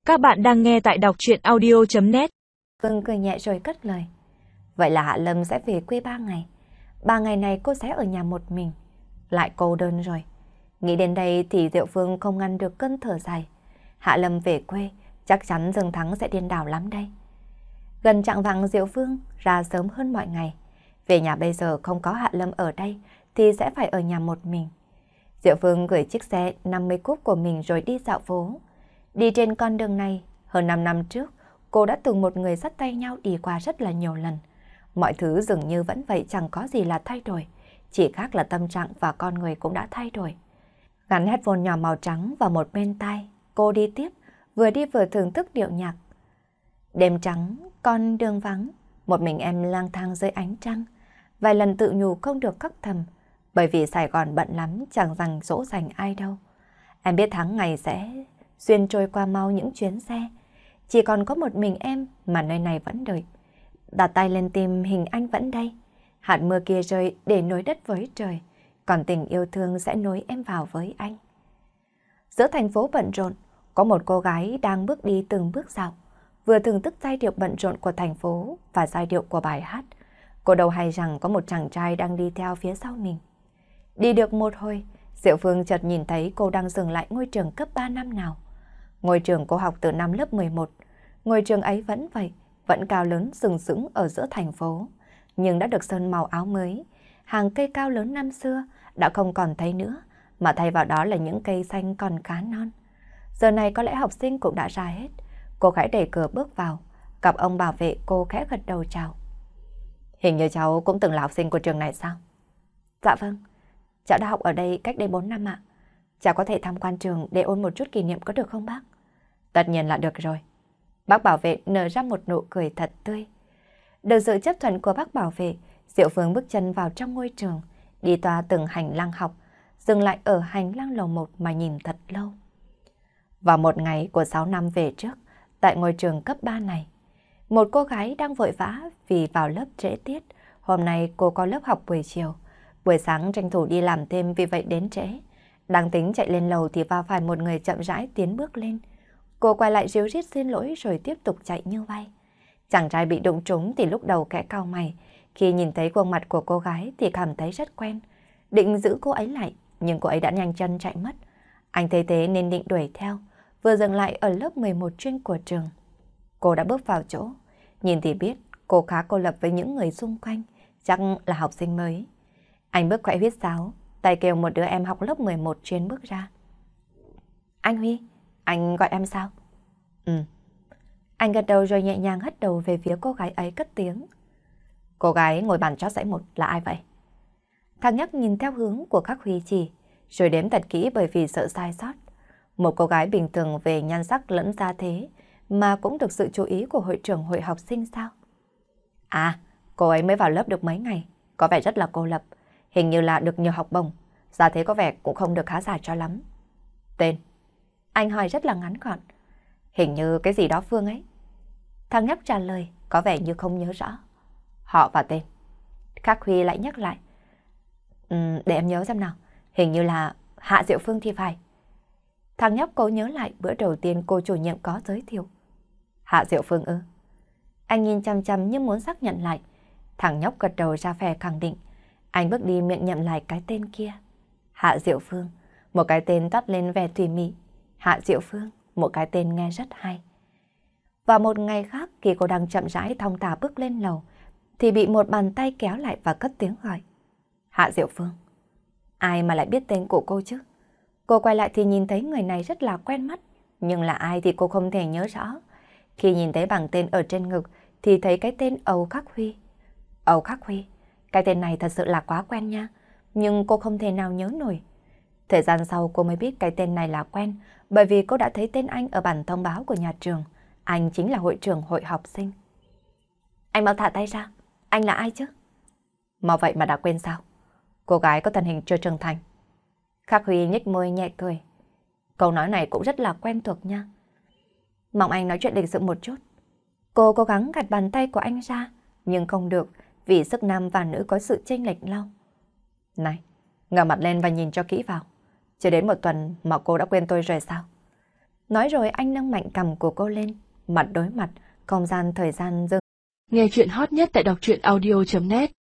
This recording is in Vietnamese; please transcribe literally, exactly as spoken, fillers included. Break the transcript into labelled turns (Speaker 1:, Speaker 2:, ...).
Speaker 1: Các bạn đang nghe tại đọc truyện audio chấm net.
Speaker 2: Cưng cười nhẹ rồi cất lời. Vậy là Hạ Lâm sẽ về quê ba ngày. Ba ngày này cô sẽ ở nhà một mình. Lại cô đơn rồi. Nghĩ đến đây thì Diệu Phương không ngăn được cơn thở dài. Hạ Lâm về quê, chắc chắn Dương Thắng sẽ điên đảo lắm đây. Gần chạng vạng Diệu Phương ra sớm hơn mọi ngày. Về nhà bây giờ không có Hạ Lâm ở đây thì sẽ phải ở nhà một mình. Diệu Phương gửi chiếc xe năm mươi cúp của mình rồi đi dạo phố. Đi trên con đường này, hơn năm năm trước, cô đã từng một người dắt tay nhau đi qua rất là nhiều lần. Mọi thứ dường như vẫn vậy, chẳng có gì là thay đổi. Chỉ khác là tâm trạng và con người cũng đã thay đổi. Gắn headphone nhỏ màu trắng vào một bên tai, cô đi tiếp, vừa đi vừa thưởng thức điệu nhạc. Đêm trắng, con đường vắng, một mình em lang thang dưới ánh trăng. Vài lần tự nhủ không được khóc thầm, bởi vì Sài Gòn bận lắm, chẳng dành dỗ dành ai đâu. Em biết tháng ngày sẽ xuyên trôi qua mau những chuyến xe. Chỉ còn có một mình em mà nơi này vẫn đợi. Đặt tay lên tim hình anh vẫn đây. Hạt mưa kia rơi để nối đất với trời. Còn tình yêu thương sẽ nối em vào với anh. Giữa thành phố bận rộn, có một cô gái đang bước đi từng bước dạo. Vừa thưởng thức giai điệu bận rộn của thành phố và giai điệu của bài hát. Cô đâu hay rằng có một chàng trai đang đi theo phía sau mình. Đi được một hồi, Diệu Phương chợt nhìn thấy cô đang dừng lại ngôi trường cấp ba năm nào. Ngôi trường cô học từ năm lớp mười một. Ngôi trường ấy vẫn vậy, vẫn cao lớn sừng sững ở giữa thành phố. Nhưng đã được sơn màu áo mới. Hàng cây cao lớn năm xưa đã không còn thấy nữa, mà thay vào đó là những cây xanh còn khá non. Giờ này có lẽ học sinh cũng đã ra hết. Cô khẽ đẩy cửa bước vào, gặp ông bảo vệ cô khẽ gật đầu chào. Hình như cháu cũng từng là học sinh của trường này sao? Dạ vâng, cháu đã học ở đây cách đây bốn năm ạ. Cháu có thể tham quan trường để ôn một chút kỷ niệm có được không bác? Tất nhiên là được rồi. Bác bảo vệ nở ra một nụ cười thật tươi. Được sự chấp thuận của bác bảo vệ, Diệu Phương bước chân vào trong ngôi trường, đi toa từng hành lang học, dừng lại ở hành lang lầu một mà nhìn thật lâu. Vào một ngày của sáu năm về trước, tại ngôi trường cấp ba này, một cô gái đang vội vã vì vào lớp trễ tiết. Hôm nay cô có lớp học buổi chiều, buổi sáng tranh thủ đi làm thêm vì vậy đến trễ. Đang tính chạy lên lầu thì va phải một người chậm rãi tiến bước lên. Cô quay lại ríu rít xin lỗi rồi tiếp tục chạy như vay. Chàng trai bị đụng trúng thì lúc đầu khẽ cau mày. Khi nhìn thấy khuôn mặt của cô gái thì cảm thấy rất quen. Định giữ cô ấy lại, nhưng cô ấy đã nhanh chân chạy mất. Anh thấy thế nên định đuổi theo, vừa dừng lại ở lớp mười một chuyên của trường. Cô đã bước vào chỗ, nhìn thì biết cô khá cô lập với những người xung quanh, chắc là học sinh mới. Anh bước khẽ huýt sáo, tay kêu một đứa em học lớp mười một chuyên bước ra. Anh Huy, anh gọi em sao? Ừ. Anh gật đầu rồi nhẹ nhàng hất đầu về phía cô gái ấy cất tiếng. Cô gái ngồi bàn chót dãy một là ai vậy? Thằng nhóc nhìn theo hướng của các Huy chỉ, rồi đếm thật kỹ bởi vì sợ sai sót. Một cô gái bình thường về nhan sắc lẫn gia thế mà cũng được sự chú ý của hội trưởng hội học sinh sao? À, cô ấy mới vào lớp được mấy ngày, có vẻ rất là cô lập. Hình như là được nhiều học bổng, gia thế có vẻ cũng không được khá giả cho lắm. Tên? Anh hỏi rất là ngắn gọn. Hình như cái gì đó Phương ấy. Thằng nhóc trả lời, có vẻ như không nhớ rõ. Họ và tên. Khắc Huy lại nhắc lại. Uhm, để em nhớ xem nào, hình như là Hạ Diệu Phương thì phải. Thằng nhóc cố nhớ lại bữa đầu tiên cô chủ nhiệm có giới thiệu. Hạ Diệu Phương ư? Anh nhìn chăm chăm như muốn xác nhận lại. Thằng nhóc gật đầu ra vẻ khẳng định. Anh bước đi miệng nhậm lại cái tên kia. Hạ Diệu Phương, một cái tên toát lên vẻ tùy mị. Hạ Diệu Phương, một cái tên nghe rất hay. Vào một ngày khác, khi cô đang chậm rãi thong thả bước lên lầu, thì bị một bàn tay kéo lại và cất tiếng gọi. Hạ Diệu Phương. Ai mà lại biết tên của cô chứ? Cô quay lại thì nhìn thấy người này rất là quen mắt, nhưng là ai thì cô không thể nhớ rõ. Khi nhìn thấy bảng tên ở trên ngực thì thấy cái tên Âu Khắc Huy. Âu Khắc Huy, cái tên này thật sự là quá quen nha, nhưng cô không thể nào nhớ nổi. Thời gian sau cô mới biết cái tên này là quen, bởi vì cô đã thấy tên anh ở bản thông báo của nhà trường. Anh chính là hội trưởng hội học sinh. Anh mau thả tay ra, anh là ai chứ? Mà vậy mà đã quên sao? Cô gái có thân hình chưa trưởng thành. Khắc Huy nhếch môi nhẹ cười. Câu nói này cũng rất là quen thuộc nha. Mong anh nói chuyện lịch sự một chút. Cô cố gắng gạt bàn tay của anh ra, nhưng không được vì sức nam và nữ có sự chênh lệch lâu. Này, ngẩng mặt lên và nhìn cho kỹ vào. Chưa đến một tuần mà cô đã quên tôi rồi sao? Nói rồi anh nâng mạnh cằm của cô lên, mặt đối mặt, không gian thời gian dừng.
Speaker 1: Nghe chuyện hot nhất tại đọc truyện audio chấm net